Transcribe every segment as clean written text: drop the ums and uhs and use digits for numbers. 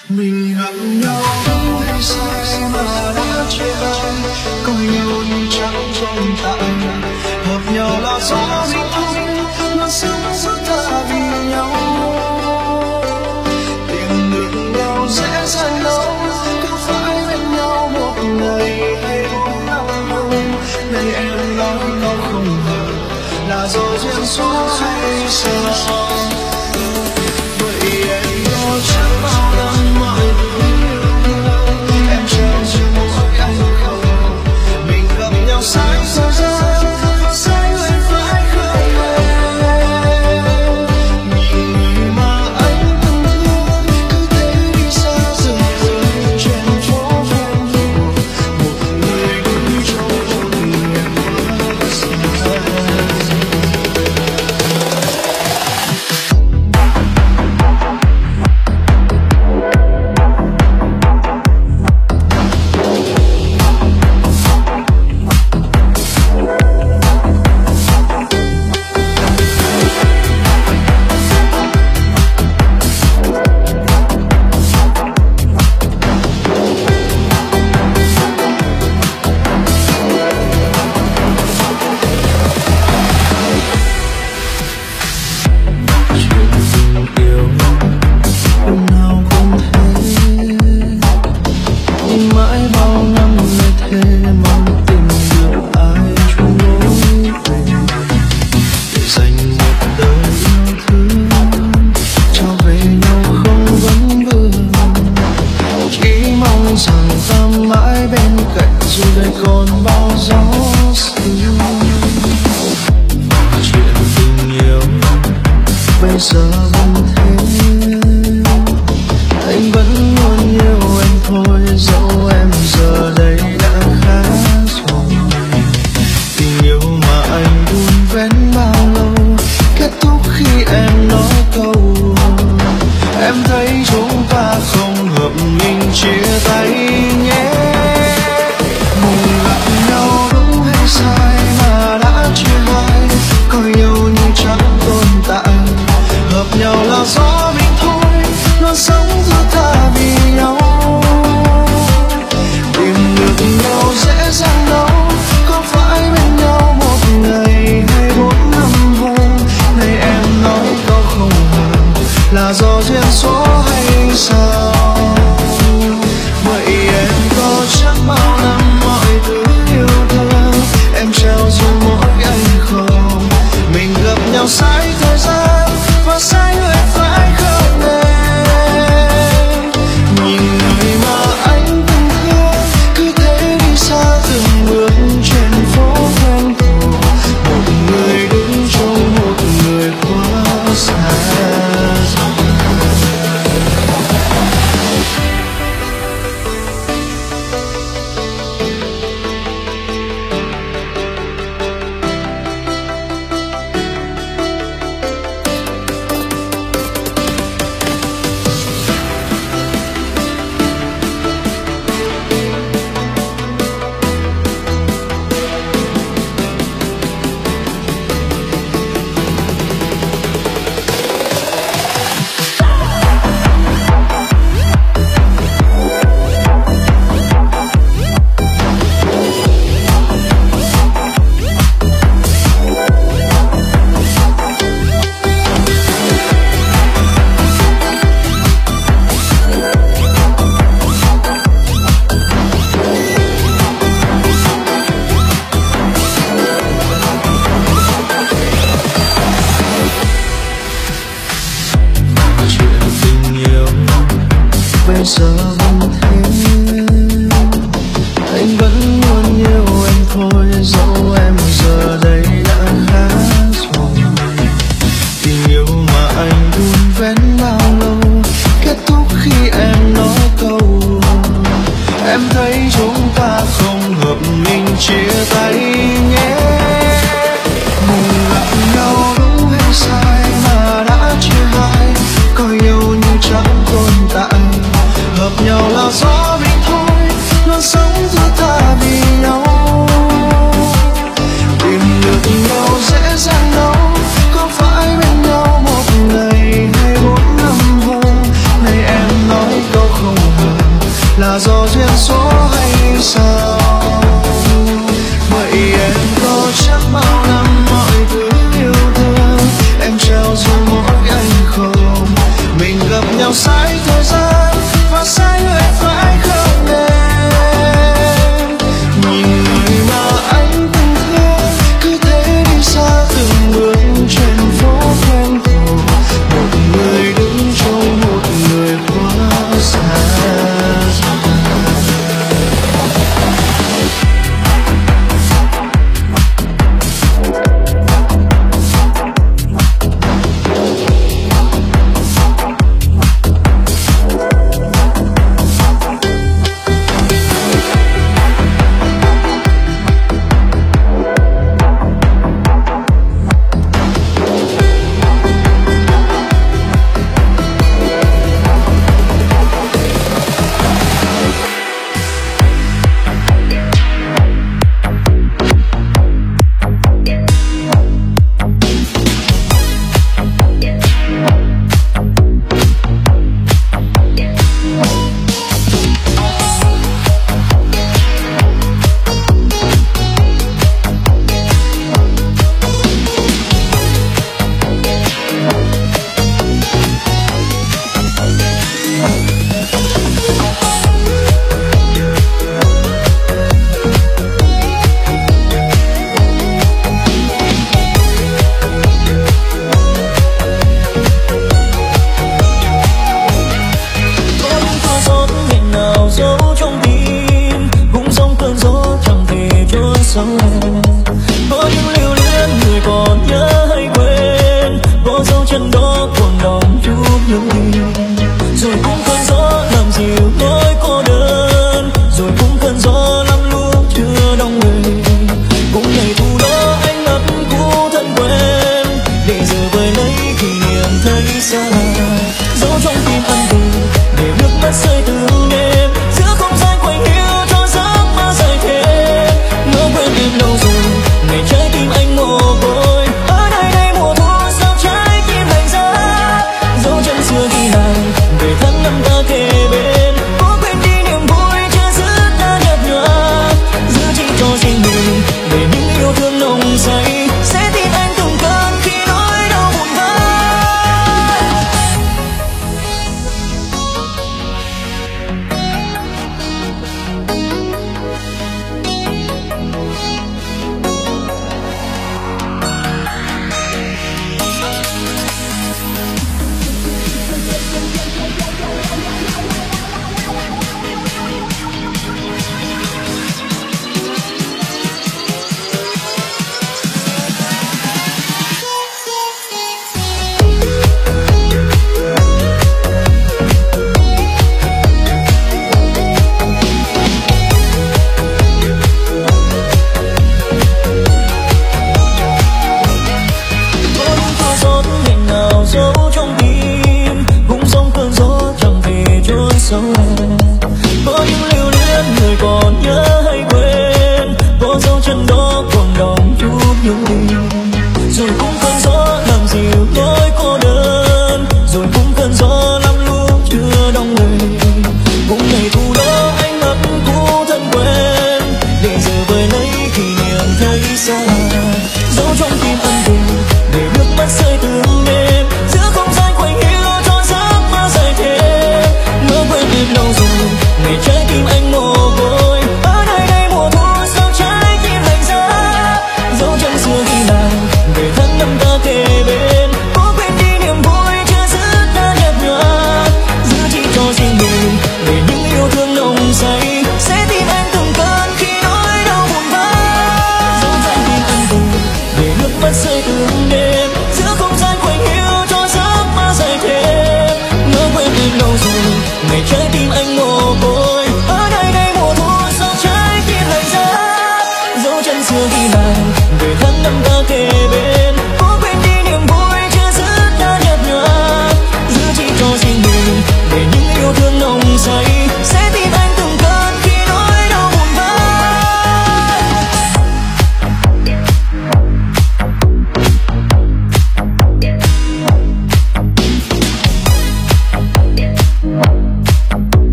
Mình gặp nhau đúng hay sai mà đã chia tay, có yêu nhưng chẳng tồn tại. Hợp nhau là do mình thôi, nó sống giữa ta vì nhau. Tìm được nhau dễ dàng đâu, cứ phải bên nhau một ngày hay 4 năm không. Này em nói câu không hợp là do duyên số hay sao? Vậy em có chẳng bao năm mọi thứ yêu thương, em trao cho mỗi anh không. Mình gặp nhau sai thời gian và sai người phải không em? Nhìn người mà anh từng thương cứ thế đi xa rừng rơi trên phố ven đường. Một người đứng trong một người quá xa. Hợp sai thời gian và sai người phải không em? Nhìn người mà anh từng thương cứ thế đi xa từng bước trên phố quen thuộc, một người đứng trong một người quá xa.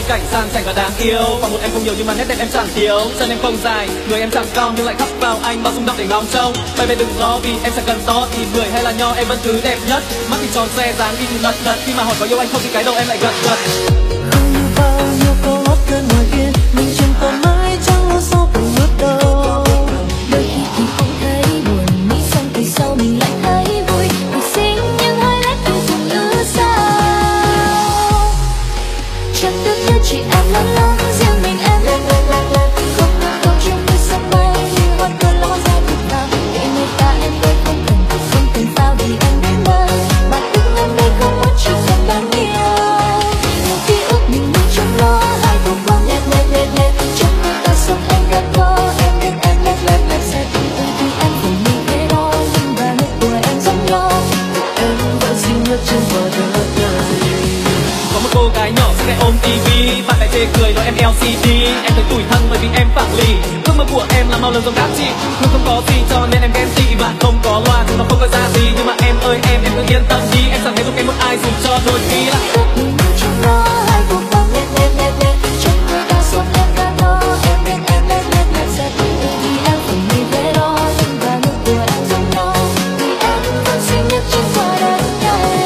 cây cảnh sang chảnh và đáng yêu. Và một em không nhiều nhưng mà nét đẹp em chẳng thiếu. Chân em không dài, người em chẳng cong nhưng lại khắc vào anh bao rung động để ngóng trông. Baby đừng lo vì em sẽ cần to thì người hay là nho em vẫn thứ đẹp nhất. Mắt thì tròn xe dáng đi thì lật đật, khi mà hỏi có yêu anh không thì cái đầu em lại gật gật. Không như bao nhiêu câu hót cơn ngoài kia, mình chẳng còn mãi chẳng muốn số từng bước đâu. Đôi khi thì cũng thấy buồn, nghĩ xong thì sau mình lại thấy vui. Mình xin nhưng hai lát thì dừng ư sao. Chắc được như chỉ em lớn lớn, riêng mình em lên lên lên lên. Không ngừng câu trong tôi sớm mai, như hoa cơn ló ra từ nào. Để người ta em tôi không cần sao vì em đến nơi. Mà đứng em đây không muốn chỉ cần đáng yêu. Nhiều ký ức mình đi trong đó, hai cùng quăng lên lên lên lên. Trong người ta sống em đã có, em biết em lên lên lên sẽ từ từ vì em không nghĩ thế đó. Nhưng và nét của em giống nhau, Em vẫn xinh nhất trên quả đất này. Có một cô gái nhỏ sẽ ôm tivi, bạn lại chê cười nói em LCD. Em thấy tủi thân bởi vì em phẳng lì. Ước mơ của em là mau lớn giống các chị, nhưng không có gì cho nên em ghen tị. Bạn không có loa thì nó không có ra gì, nhưng mà em ơi em cứ yên tâm đi. Em chẳng thấy giúp em một ai dù cho đôi khi là mình đi trong đó, hai cùng quăng lên lên lên lên. Trong người ta sống em đã có, em biết em lên lên lên sẽ từ từ vì em không nghĩ thế đó. Nhưng và nét của em giống nhau, vì em vẫn xinh nhất trên quả đất này.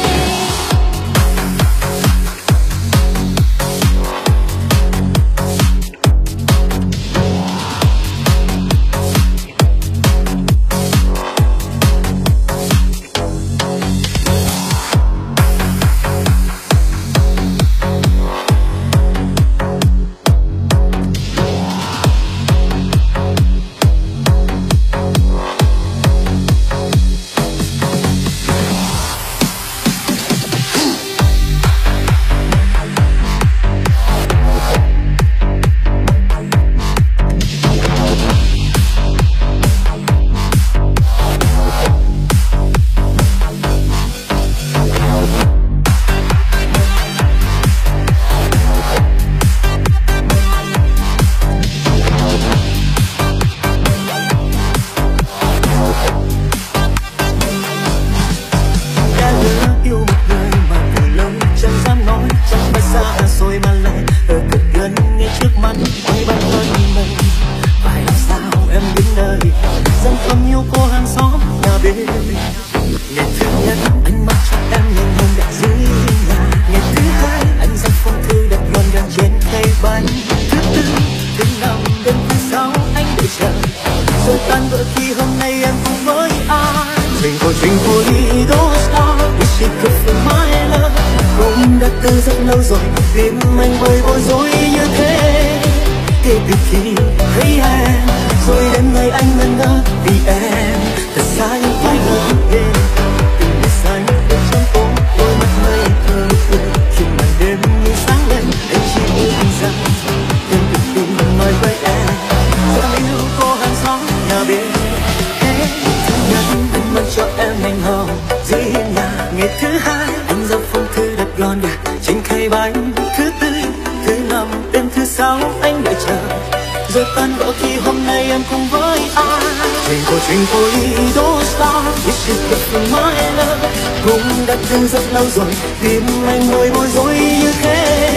Lâu rồi tim anh mới bối rối như thế.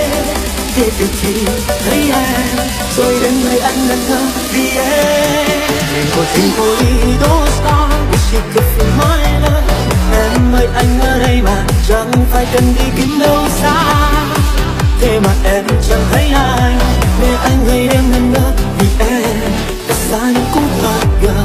Kể từ khi thấy em rồi đến ngày anh ngẩn ngơ vì em. Mình có tình cô đi đố sao chỉ cực phiền mãi lắm. Em ơi anh ở đây mà chẳng phải cần đi kiếm đâu xa. Thế mà em chẳng thấy anh để anh ngày đêm ngẩn ngơ vì em. Tại sao anh cũng thật gần.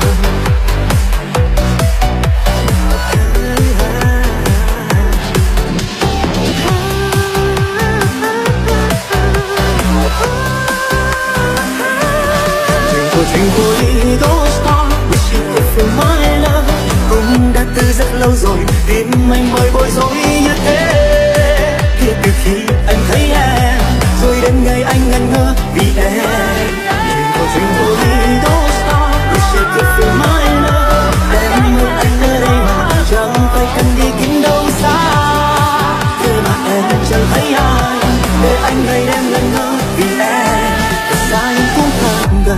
Tình cô đi đố sao chỉ cực phiền mãi lắm. Cũng đã từ rất lâu rồi tim anh mới bối rối như thế. Kể từ khi anh thấy em rồi đến ngày anh ngẩn ngơ vì em. Tình cô đi đố sao chỉ cực phiền mãi lắm. Em ơi anh ở đây mà chẳng phải cần đi kiếm đâu xa. Thế mà em chẳng thấy ai để anh ngày đêm ngẩn ngơ vì em. Tại sao anh cũng thật gần.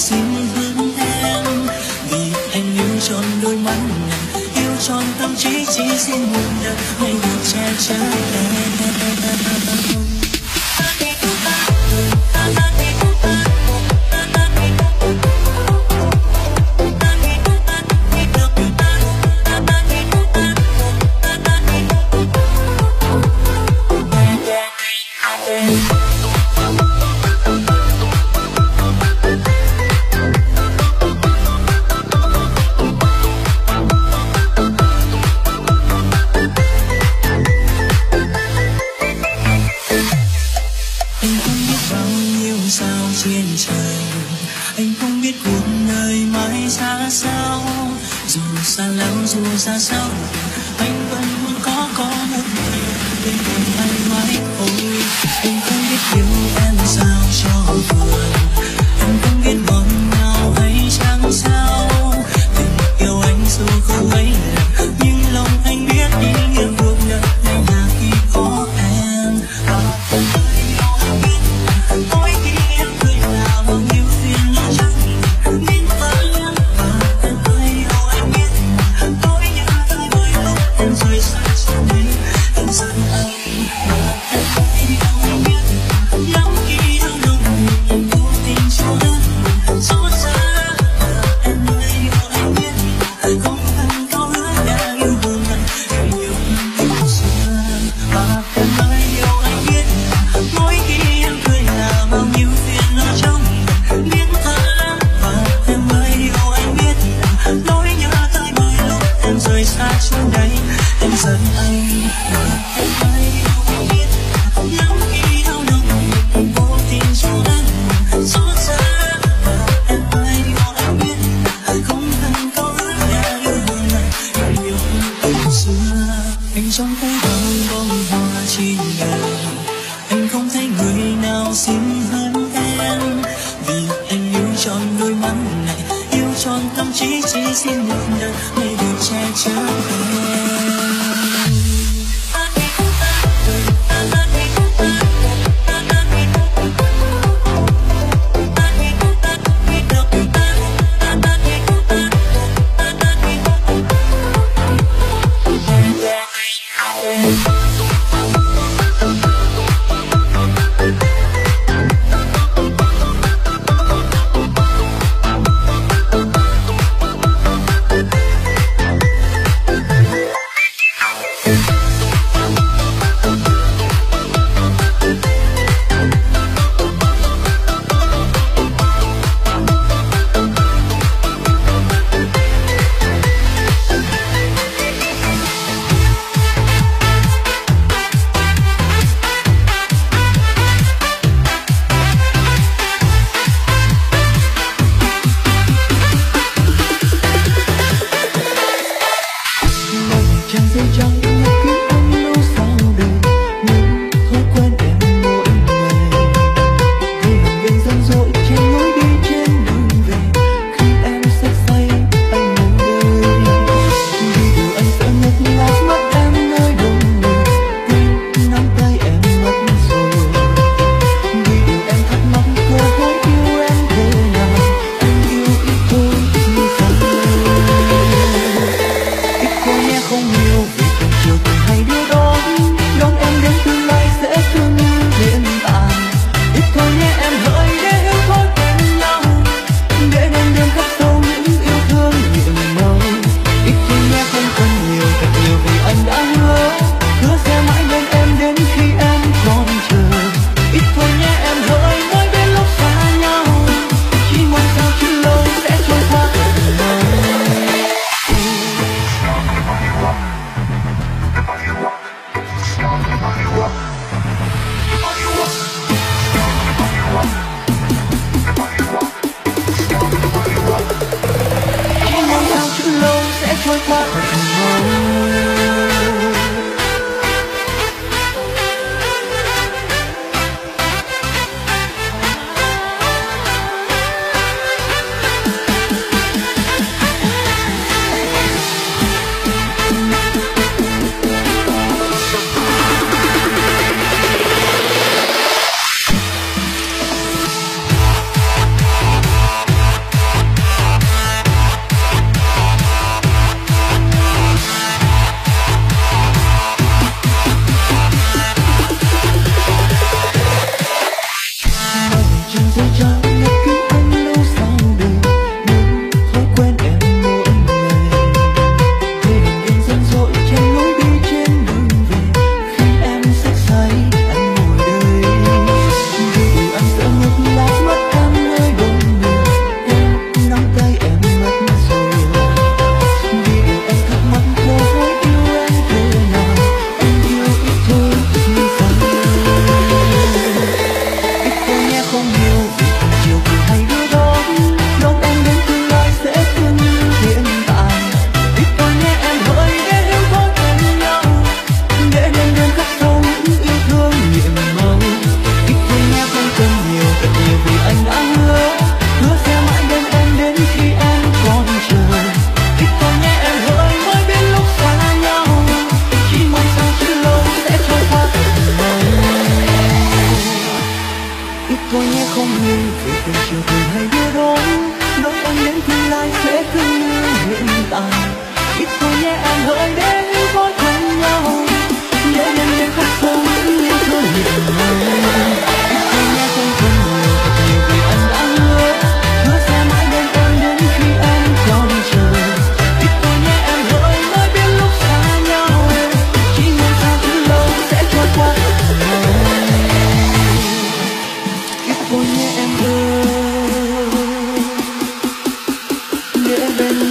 xin hơn em, vì anh yêu trọn đôi mắt này, yêu trọn tâm trí, chỉ xin một đời hãy được che chở em. Trên trời anh không biết cuộc đời mãi ra sao, dù xa lắm dù xa xăm anh vẫn muốn có một người bên cạnh anh mãi thôi. Anh không biết yêu em sao cho vừa, anh không biết ngọt ngào hay chẳng sao, tình yêu anh dù không mấy lần nhưng lòng anh biết ý nghĩa cuộc đời này là khi có em. Và anh yêu anh biết mỗi khi em cười là bao nhiêu phiền não chẳng nên phải em. Và anh yêu anh biết nỗi nhớ tới mỗi lúc em rời xa trên đây em giận anh. Và anh yêu anh biết lắm khi đau lòng em vô tình cho đất xót xa. Em yêu anh biết không cần câu hứa đã yêu buồn anh em yêu yêu xưa. Và em yêu anh biết mỗi khi em cười là bao nhiêu phiền não trong biết thật. Và em yêu anh biết nỗi nhớ tới mỗi lúc em rời xa trên đây em giận anh. Và em yêu anh biết lắm khi đau lòng em vô tình cho đất xót xa. Và em yêu anh biết không cần câu hứa đã yêu buồn anh em yêu yêu xưa. Anh trong tay bao bông hoa trên đời, anh không thấy người nào xinh hơn em, vì anh yêu trọn đôi mắt này, yêu trọn tâm trí, chỉ xin một đời hãy được che chở em.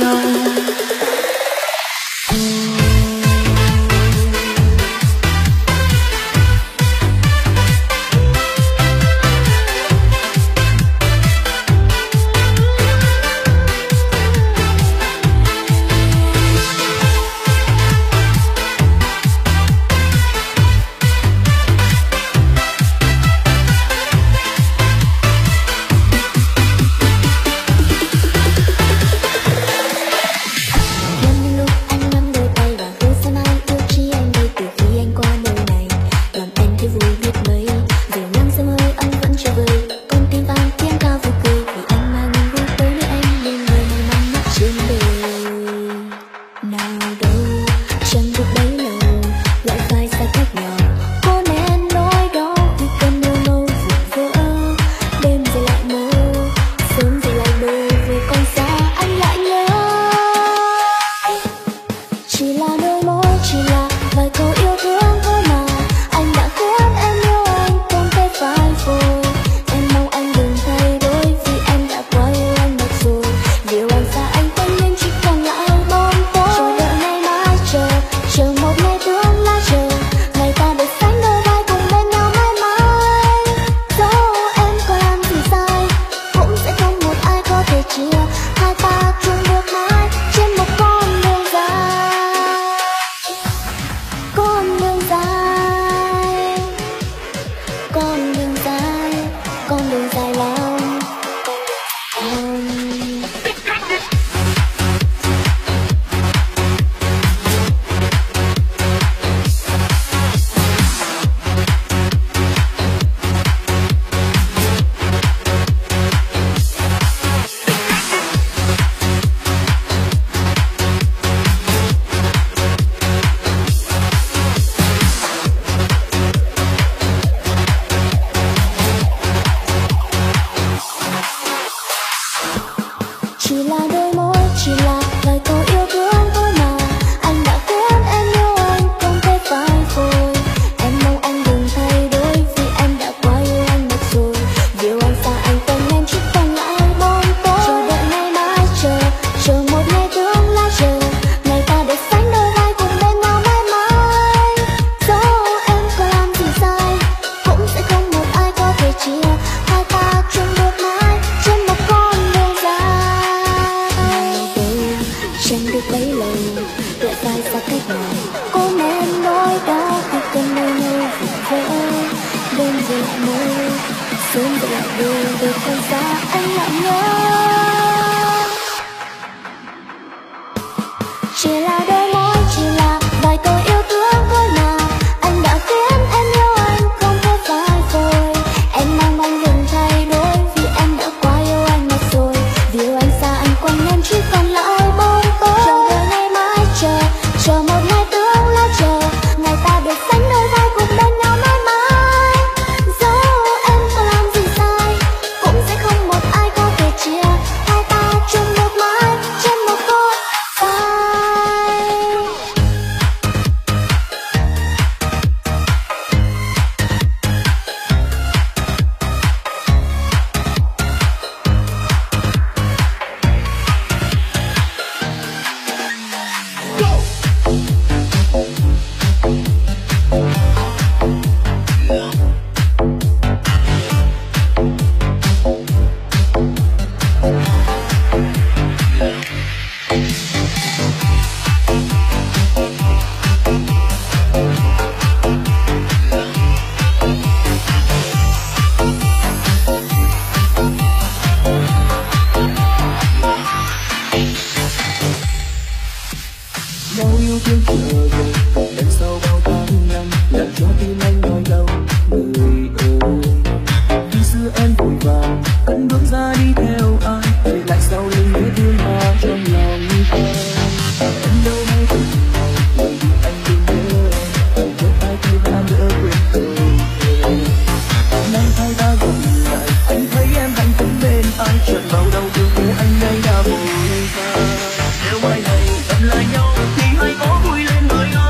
Nếu mai này gặp lại nhau thì hãy có vui lên người ơi.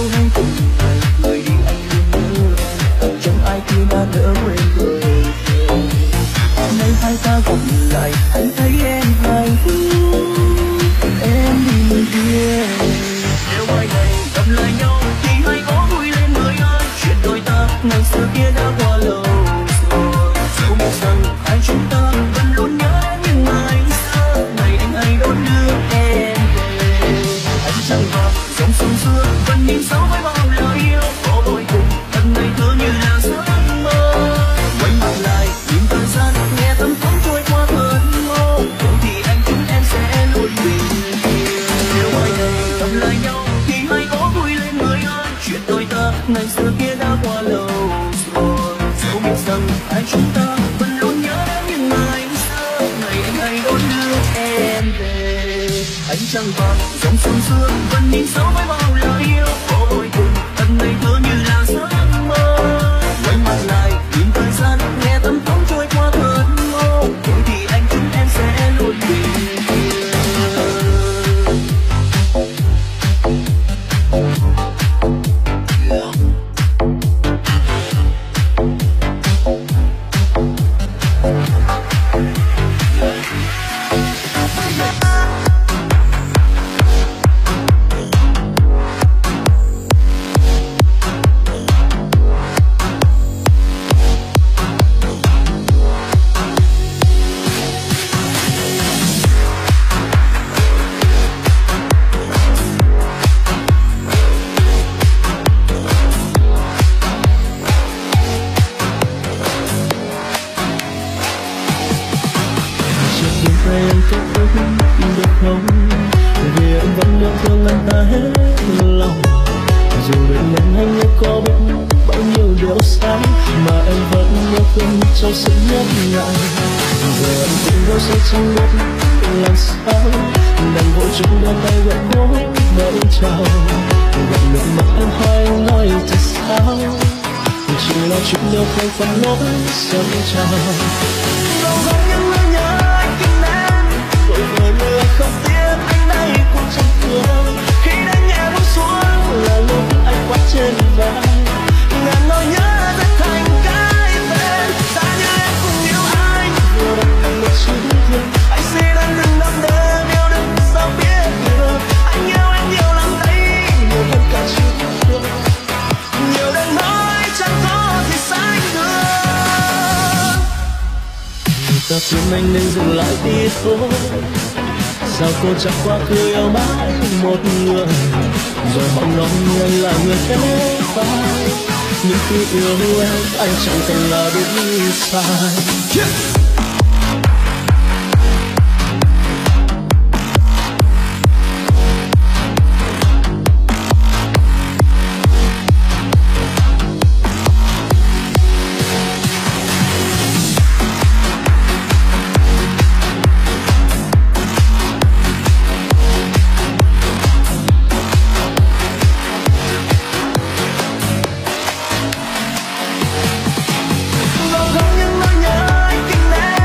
hay từng ngày người đi anh luôn nhớ em, chẳng ai kia đã đỡ quên người. Nay hai ta gặp lại anh thấy em hạnh phúc, em đi kia. Nếu mai này gặp lại nhau thì hãy có vui lên người ơi, chuyện đôi ta ngày xưa kia đã qua lâu rồi. Dẫu biết rằng hai chúng ta vẫn luôn nhớ đến những ngày xưa, ngày anh hay đón đưa em về. Anh trăng vàng dòng sông xưa vẫn nhìn sâu với bao lời yêu, có vội cùng tận ngày thơ như là giấc mơ. Quay mặt lại nhìn thời gian nghe tâm phóng trôi qua cơn mơ, rồi thì anh chúng em sẽ luôn bình yên. Nếu mai này gặp lại nhau thì hãy có vui lên người ơi, chuyện đôi ta ngày xưa kia đã qua lâu rồi. Dẫu biết rằng hai chúng ta vẫn luôn nhớ đến những ngày xưa, ngày anh hay đón đưa em về. Ánh trăng vàng dòng sông xưa vẫn nhìn sâu với bao lời yêu, có vội cùng tận ngày thơ như là giấc mơ. Quay mặt lại nhìn thời gian nghe tâm phóng trôi qua cơn mơ, rồi thì anh chúng em sẽ luôn bình yên. Trong sự nhớ ngại giờ anh cũng vô say trong lúc làm sao đành vội chung đôi tay gọi cố vẫy chào, gặp nước mắt em hỏi anh nói thật sao, chỉ là chuyện yêu không phải lỗi sớm chào. Lâu không những lời nhớ anh kính em, vội vời lừa không tiếc anh đây cũng chẳng thương. Khi đánh nhẹ bước xuống là lúc anh quát trên vai, ngàn nỗi nhớ rất thành cái tên. Ta như em cũng yêu anh, vừa đặt thành một chữ thương. Anh xin anh đừng nắm đêm yêu đừng sao biết được. Anh yêu em nhiều lắm đấy, nhiều hơn cả chữ thương. Nhiều đêm nói chẳng có gì sánh được. Người ta khuyên anh nên dừng lại đi thôi, sao cô chẳng qua cứ yêu mãi một người, rồi họ nói anh là người kế vai. Nhưng khi yêu em anh chẳng cần là đúng sai. Lâu không những nỗi nhớ anh kính em,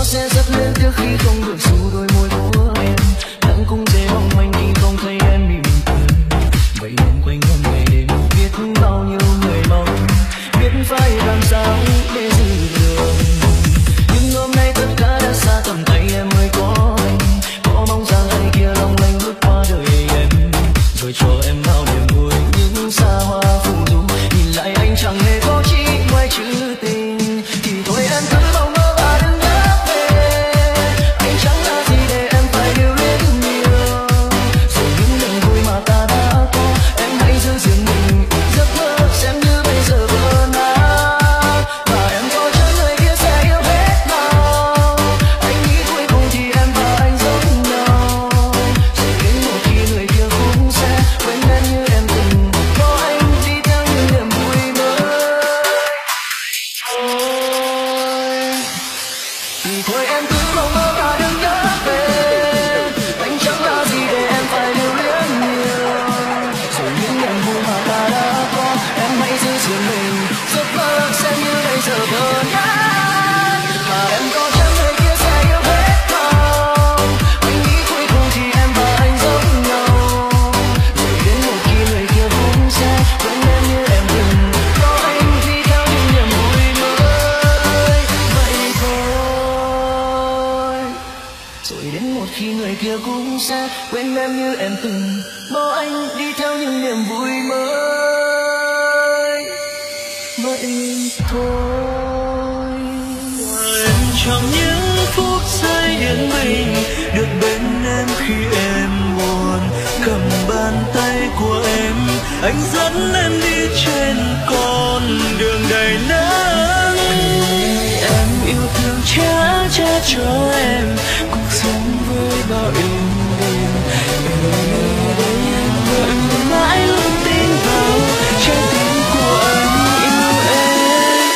sẽ rất liên tiếc khi không được dù đôi môi của em. Nắng cũng dễ mong manh khi không thấy em mỉm cười. Vậy nên quanh năm ngày đêm biết bao nhiêu người mong, biết phải làm sao để giữ được. Nhưng hôm nay tất cả đã xa tầm tay em mới có anh. Có mong rằng anh kia long lanh bước qua đời em, rồi cho em bao niềm vui những xa hoa phù du. Nhìn lại anh chẳng hề có chỉ ngoài chữ tình, thì thôi em cứ mong mơ và đừng nhớ về. Anh chẳng là gì để em phải lưu luyến nhiều, rồi những niềm vui mà ta đã có em hãy giữ riêng mình. Giấc mơ xem như bây giờ vỡ nát, và em có chân người kia sẽ yêu hết nào. Anh nghĩ cuối cùng thì em và anh giống nhau, rồi đến một khi người kia cũng sẽ quên em như em từng có anh đi theo những niềm vui mới. Thì thôi em cứ mong mơ và đừng nhớ về. Anh chẳng là gì để em phải lưu luyến nhiều, rồi những niềm vui mà ta đã có em hãy giữ riêng mình. Giấc mơ xem như bây giờ vỡ nát, mà em có chân người kia sẽ yêu hết nào. Anh nghĩ cuối cùng thì em và anh giống nhau, rồi đến một khi người kia cũng sẽ quên em như em từng có anh đi theo những niềm vui mới. Vậy thôi, rồi đến một khi người kia cũng sẽ quên em như em từng có anh đi theo những niềm vui mới. Vậy thôi, em trong những phút giây yên bình được bên em khi em buồn. Cầm bàn tay của em, anh dẫn em đi trên con đường đầy nắng. Em yêu thương cha cho em cuộc sống với bao êm đềm. Em vẫn mãi luôn tin vào trái tim của anh yêu em.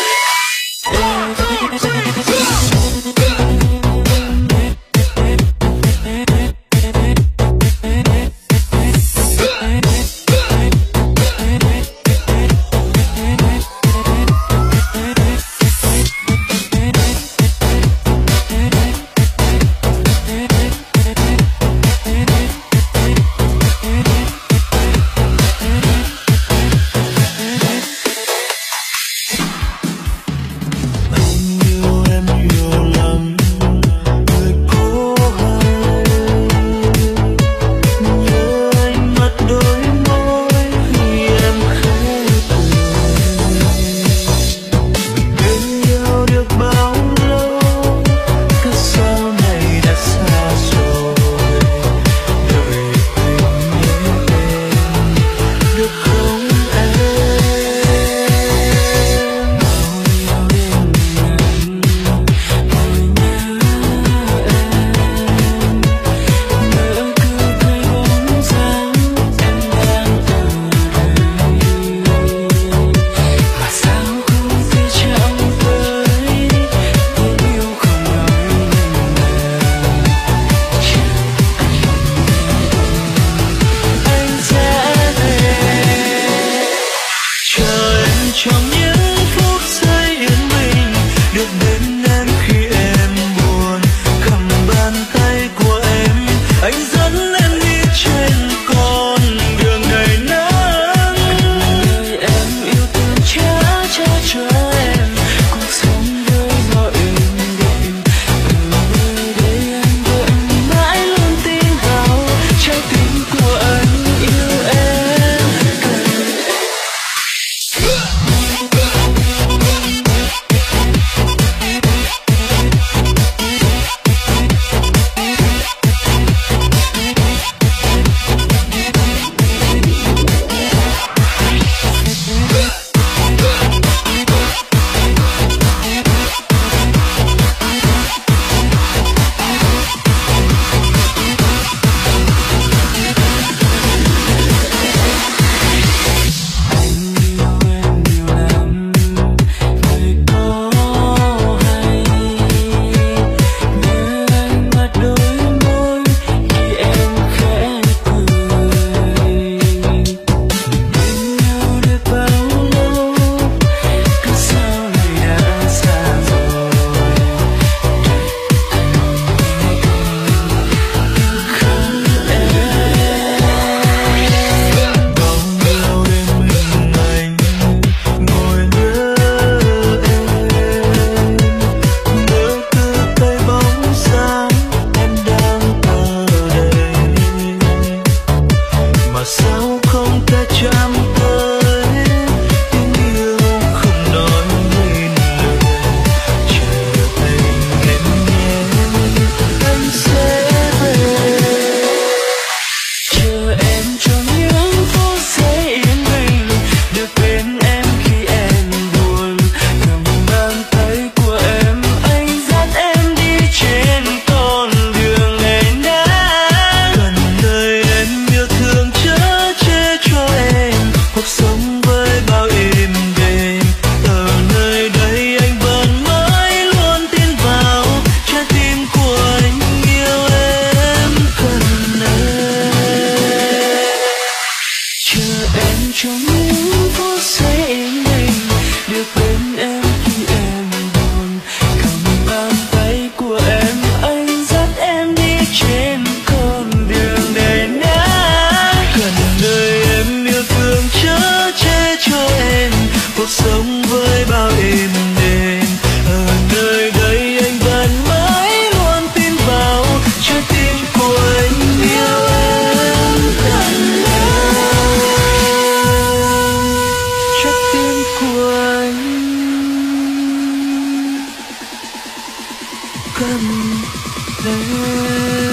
gần em.